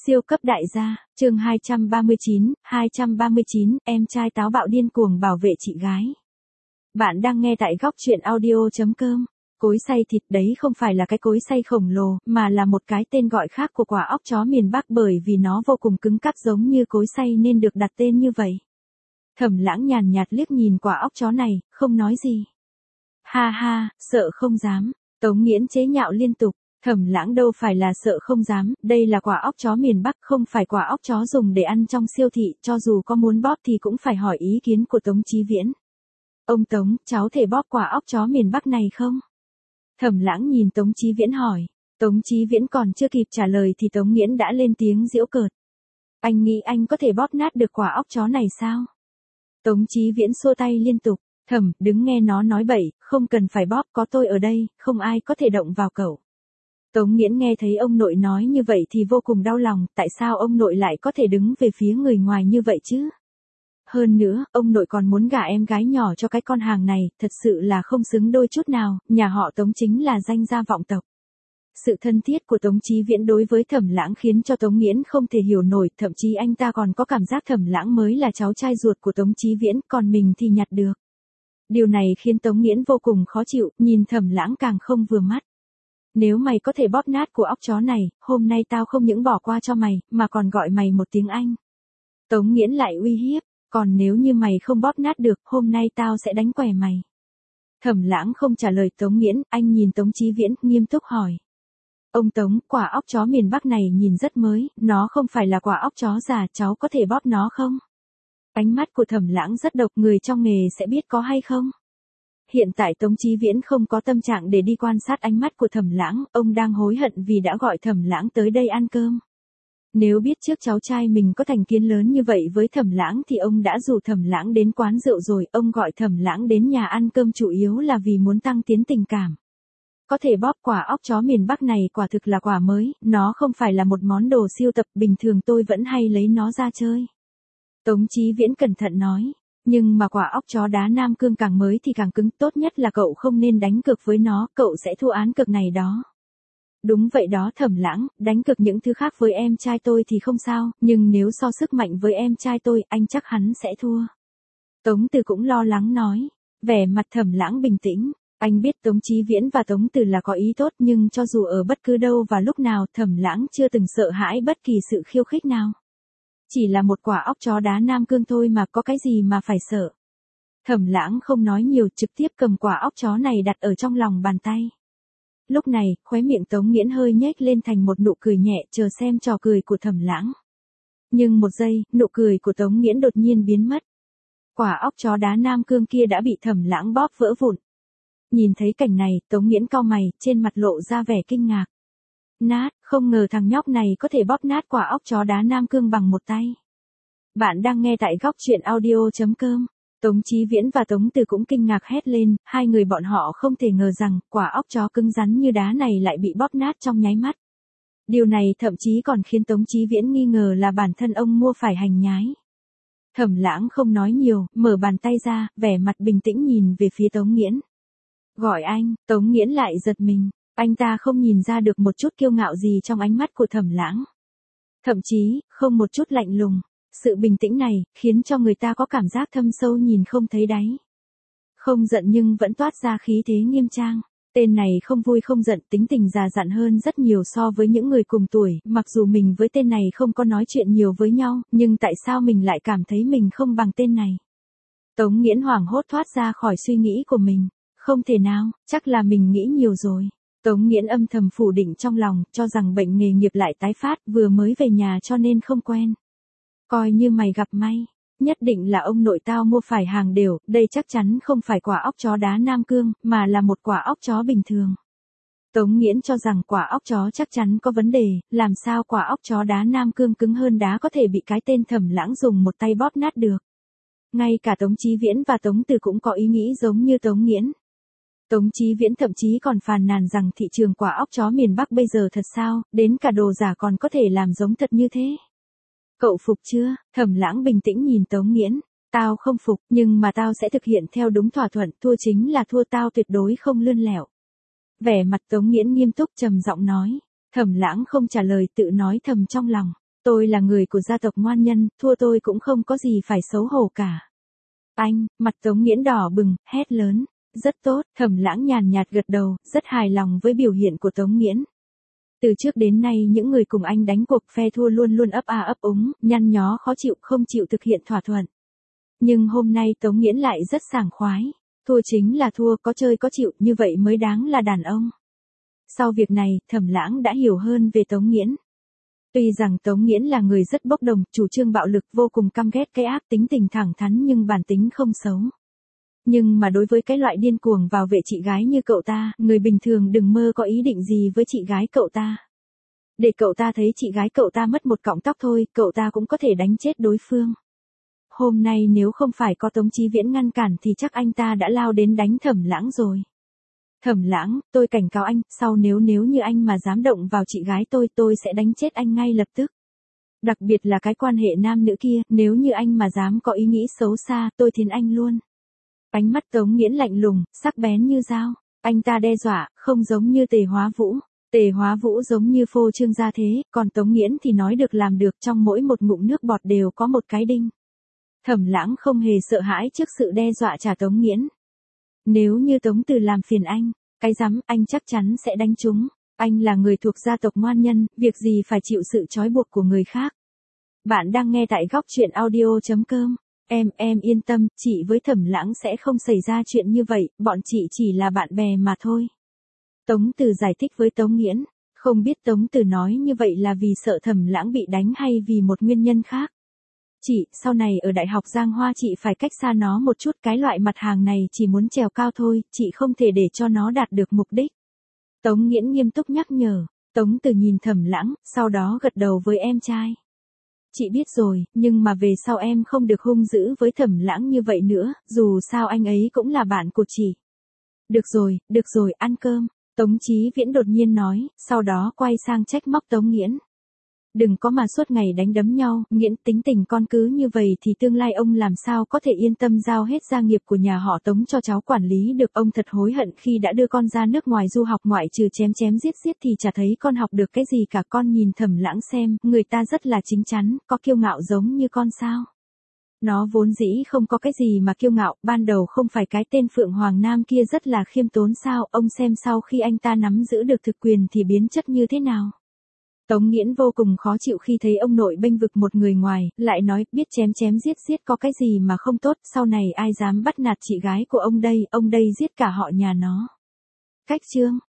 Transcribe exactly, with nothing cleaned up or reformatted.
Siêu cấp đại gia, chương hai trăm ba mươi chín, hai trăm ba mươi chín, em trai táo bạo điên cuồng bảo vệ chị gái. Bạn đang nghe tại góc truyện audio chấm com. Cối xay thịt đấy không phải là cái cối xay khổng lồ, mà là một cái tên gọi khác của quả óc chó miền Bắc bởi vì nó vô cùng cứng cáp giống như cối xay nên được đặt tên như vậy. Thẩm Lãng nhàn nhạt liếc nhìn quả óc chó này, không nói gì. Ha ha, sợ không dám. Tống Nghiễn chế nhạo liên tục. Thẩm Lãng đâu phải là sợ không dám, đây là quả óc chó miền Bắc, không phải quả óc chó dùng để ăn trong siêu thị, cho dù có muốn bóp thì cũng phải hỏi ý kiến của Tống Chí Viễn. Ông Tống, cháu thể bóp quả óc chó miền Bắc này không? Thẩm Lãng nhìn Tống Chí Viễn hỏi. Tống Chí Viễn còn chưa kịp trả lời thì Tống Nghiễn đã lên tiếng giễu cợt. Anh nghĩ anh có thể bóp nát được quả óc chó này sao? Tống Chí Viễn xua tay liên tục. Thẩm, đứng nghe nó nói bậy, không cần phải bóp, có tôi ở đây, không ai có thể động vào cậu. Tống Nghiễn nghe thấy ông nội nói như vậy thì vô cùng đau lòng, tại sao ông nội lại có thể đứng về phía người ngoài như vậy chứ? Hơn nữa, ông nội còn muốn gả em gái nhỏ cho cái con hàng này, thật sự là không xứng đôi chút nào, nhà họ Tống chính là danh gia vọng tộc. Sự thân thiết của Tống Chí Viễn đối với Thẩm Lãng khiến cho Tống Nghiễn không thể hiểu nổi, thậm chí anh ta còn có cảm giác Thẩm Lãng mới là cháu trai ruột của Tống Chí Viễn, còn mình thì nhặt được. Điều này khiến Tống Nghiễn vô cùng khó chịu, nhìn Thẩm Lãng càng không vừa mắt. Nếu mày có thể bóp nát của óc chó này, hôm nay tao không những bỏ qua cho mày, mà còn gọi mày một tiếng anh. Tống Nghiễn lại uy hiếp, còn nếu như mày không bóp nát được, hôm nay tao sẽ đánh què mày. Thẩm Lãng không trả lời Tống Nghiễn, anh nhìn Tống Chí Viễn, nghiêm túc hỏi. Ông Tống, quả óc chó miền Bắc này nhìn rất mới, nó không phải là quả óc chó già, cháu có thể bóp nó không? Ánh mắt của Thẩm Lãng rất độc, người trong nghề sẽ biết có hay không? Hiện tại Tống Chí Viễn không có tâm trạng để đi quan sát ánh mắt của Thẩm Lãng, ông đang hối hận vì đã gọi Thẩm Lãng tới đây ăn cơm. Nếu biết trước cháu trai mình có thành kiến lớn như vậy với Thẩm Lãng thì ông đã rủ Thẩm Lãng đến quán rượu rồi, ông gọi Thẩm Lãng đến nhà ăn cơm chủ yếu là vì muốn tăng tiến tình cảm. Có thể bóp quả óc chó miền Bắc này quả thực là quả mới, nó không phải là một món đồ siêu tập, bình thường tôi vẫn hay lấy nó ra chơi. Tống Chí Viễn cẩn thận nói. Nhưng mà quả óc chó đá Nam Cương càng mới thì càng cứng, tốt nhất là cậu không nên đánh cược với nó, cậu sẽ thua án cược này đó. Đúng vậy đó Thẩm Lãng, đánh cược những thứ khác với em trai tôi thì không sao, nhưng nếu so sức mạnh với em trai tôi, anh chắc hắn sẽ thua. Tống Từ cũng lo lắng nói, vẻ mặt Thẩm Lãng bình tĩnh, anh biết Tống Chí Viễn và Tống Từ là có ý tốt nhưng cho dù ở bất cứ đâu và lúc nào Thẩm Lãng chưa từng sợ hãi bất kỳ sự khiêu khích nào. Chỉ là một quả óc chó đá Nam Cương thôi mà có cái gì mà phải sợ. Thẩm Lãng không nói nhiều, trực tiếp cầm quả óc chó này đặt ở trong lòng bàn tay. Lúc này, khóe miệng Tống Nghiễn hơi nhếch lên thành một nụ cười nhẹ, chờ xem trò cười của Thẩm Lãng. Nhưng một giây, nụ cười của Tống Nghiễn đột nhiên biến mất. Quả óc chó đá Nam Cương kia đã bị Thẩm Lãng bóp vỡ vụn. Nhìn thấy cảnh này, Tống Nghiễn cau mày, trên mặt lộ ra vẻ kinh ngạc. Nát, không ngờ thằng nhóc này có thể bóp nát quả óc chó đá Nam Cương bằng một tay. Bạn đang nghe tại góc truyện audio chấm com. Tống Chí Viễn và Tống Từ cũng kinh ngạc hét lên, hai người bọn họ không thể ngờ rằng quả óc chó cứng rắn như đá này lại bị bóp nát trong nháy mắt. Điều này thậm chí còn khiến Tống Chí Viễn nghi ngờ là bản thân ông mua phải hành nhái. Thẩm Lãng không nói nhiều, mở bàn tay ra, vẻ mặt bình tĩnh nhìn về phía Tống Nghiễn. Gọi anh, Tống Nghiễn lại giật mình. Anh ta không nhìn ra được một chút kiêu ngạo gì trong ánh mắt của Thẩm Lãng. Thậm chí, không một chút lạnh lùng. Sự bình tĩnh này, khiến cho người ta có cảm giác thâm sâu nhìn không thấy đáy. Không giận nhưng vẫn toát ra khí thế nghiêm trang. Tên này không vui không giận, tính tình già dặn hơn rất nhiều so với những người cùng tuổi. Mặc dù mình với tên này không có nói chuyện nhiều với nhau, nhưng tại sao mình lại cảm thấy mình không bằng tên này? Tống Nghiễn hoảng hốt thoát ra khỏi suy nghĩ của mình. Không thể nào, chắc là mình nghĩ nhiều rồi. Tống Nghiễn âm thầm phủ định trong lòng, cho rằng bệnh nghề nghiệp lại tái phát, vừa mới về nhà cho nên không quen. Coi như mày gặp may, nhất định là ông nội tao mua phải hàng đều, đây chắc chắn không phải quả óc chó đá Nam Cương, mà là một quả óc chó bình thường. Tống Nghiễn cho rằng quả óc chó chắc chắn có vấn đề, làm sao quả óc chó đá Nam Cương cứng hơn đá có thể bị cái tên Thẩm Lãng dùng một tay bóp nát được. Ngay cả Tống Chí Viễn và Tống Từ cũng có ý nghĩ giống như Tống Nghiễn. Tống Chí Viễn thậm chí còn phàn nàn rằng thị trường quả óc chó miền Bắc bây giờ thật sao, đến cả đồ giả còn có thể làm giống thật như thế. Cậu phục chưa? Thẩm Lãng bình tĩnh nhìn Tống Nghiễn. Tao không phục, nhưng mà tao sẽ thực hiện theo đúng thỏa thuận, thua chính là thua, tao tuyệt đối không lươn lẹo. Vẻ mặt Tống Nghiễn nghiêm túc trầm giọng nói. Thẩm Lãng không trả lời, tự nói thầm trong lòng. Tôi là người của gia tộc ngoan nhân, thua tôi cũng không có gì phải xấu hổ cả. Anh, mặt Tống Nghiễn đỏ bừng, hét lớn. Rất tốt, Thẩm Lãng nhàn nhạt gật đầu, rất hài lòng với biểu hiện của Tống Nghiễn. Từ trước đến nay những người cùng anh đánh cuộc phe thua luôn luôn ấp a ấp úng, nhăn nhó khó chịu không chịu thực hiện thỏa thuận. Nhưng hôm nay Tống Nghiễn lại rất sảng khoái. Thua chính là thua, có chơi có chịu, như vậy mới đáng là đàn ông. Sau việc này, Thẩm Lãng đã hiểu hơn về Tống Nghiễn. Tuy rằng Tống Nghiễn là người rất bốc đồng, chủ trương bạo lực, vô cùng căm ghét cái ác, tính tình thẳng thắn nhưng bản tính không xấu. Nhưng mà đối với cái loại điên cuồng vào vệ chị gái như cậu ta, người bình thường đừng mơ có ý định gì với chị gái cậu ta. Để cậu ta thấy chị gái cậu ta mất một cọng tóc thôi, cậu ta cũng có thể đánh chết đối phương. Hôm nay nếu không phải có Tống Chí Viễn ngăn cản thì chắc anh ta đã lao đến đánh Thẩm Lãng rồi. Thẩm Lãng, tôi cảnh cáo anh, sau nếu nếu như anh mà dám động vào chị gái tôi, tôi sẽ đánh chết anh ngay lập tức. Đặc biệt là cái quan hệ nam nữ kia, nếu như anh mà dám có ý nghĩ xấu xa, tôi thiến anh luôn. Ánh mắt Tống Nghiễn lạnh lùng, sắc bén như dao. Anh ta đe dọa, không giống như Tề Hóa Vũ. Tề Hóa Vũ giống như phô trương gia thế, còn Tống Nghiễn thì nói được làm được, trong mỗi một ngụm nước bọt đều có một cái đinh. Thẩm Lãng không hề sợ hãi trước sự đe dọa trả Tống Nghiễn. Nếu như Tống Từ làm phiền anh, cái rắm, anh chắc chắn sẽ đánh chúng. Anh là người thuộc gia tộc ngoan nhân, việc gì phải chịu sự trói buộc của người khác. Bạn đang nghe tại góc truyện audio chấm com. Em, em yên tâm, chị với Thẩm Lãng sẽ không xảy ra chuyện như vậy, bọn chị chỉ là bạn bè mà thôi. Tống Từ giải thích với Tống Nghiễn, không biết Tống Từ nói như vậy là vì sợ Thẩm Lãng bị đánh hay vì một nguyên nhân khác. Chị, sau này ở Đại học Giang Hoa chị phải cách xa nó một chút, cái loại mặt hàng này chỉ muốn trèo cao thôi, chị không thể để cho nó đạt được mục đích. Tống Nghiễn nghiêm túc nhắc nhở, Tống Từ nhìn Thẩm Lãng, sau đó gật đầu với em trai. Chị biết rồi, nhưng mà về sau em không được hung dữ với Thẩm Lãng như vậy nữa, dù sao anh ấy cũng là bạn của chị. Được rồi, được rồi, ăn cơm, Tống Chí Viễn đột nhiên nói, sau đó quay sang trách móc Tống Nghiễn. Đừng có mà suốt ngày đánh đấm nhau, Nghiễn tính tình con cứ như vậy thì tương lai ông làm sao có thể yên tâm giao hết gia nghiệp của nhà họ Tống cho cháu quản lý được. Ông thật hối hận khi đã đưa con ra nước ngoài du học, ngoại trừ chém chém giết giết thì chả thấy con học được cái gì cả. Con nhìn Thẩm Lãng xem, người ta rất là chính chắn, có kiêu ngạo giống như con sao? Nó vốn dĩ không có cái gì mà kiêu ngạo, ban đầu không phải cái tên Phượng Hoàng Nam kia rất là khiêm tốn sao? Ông xem sau khi anh ta nắm giữ được thực quyền thì biến chất như thế nào? Tống Nghiễn vô cùng khó chịu khi thấy ông nội bênh vực một người ngoài, lại nói, biết chém chém giết giết có cái gì mà không tốt, sau này ai dám bắt nạt chị gái của ông đây, ông đây giết cả họ nhà nó. Cách chương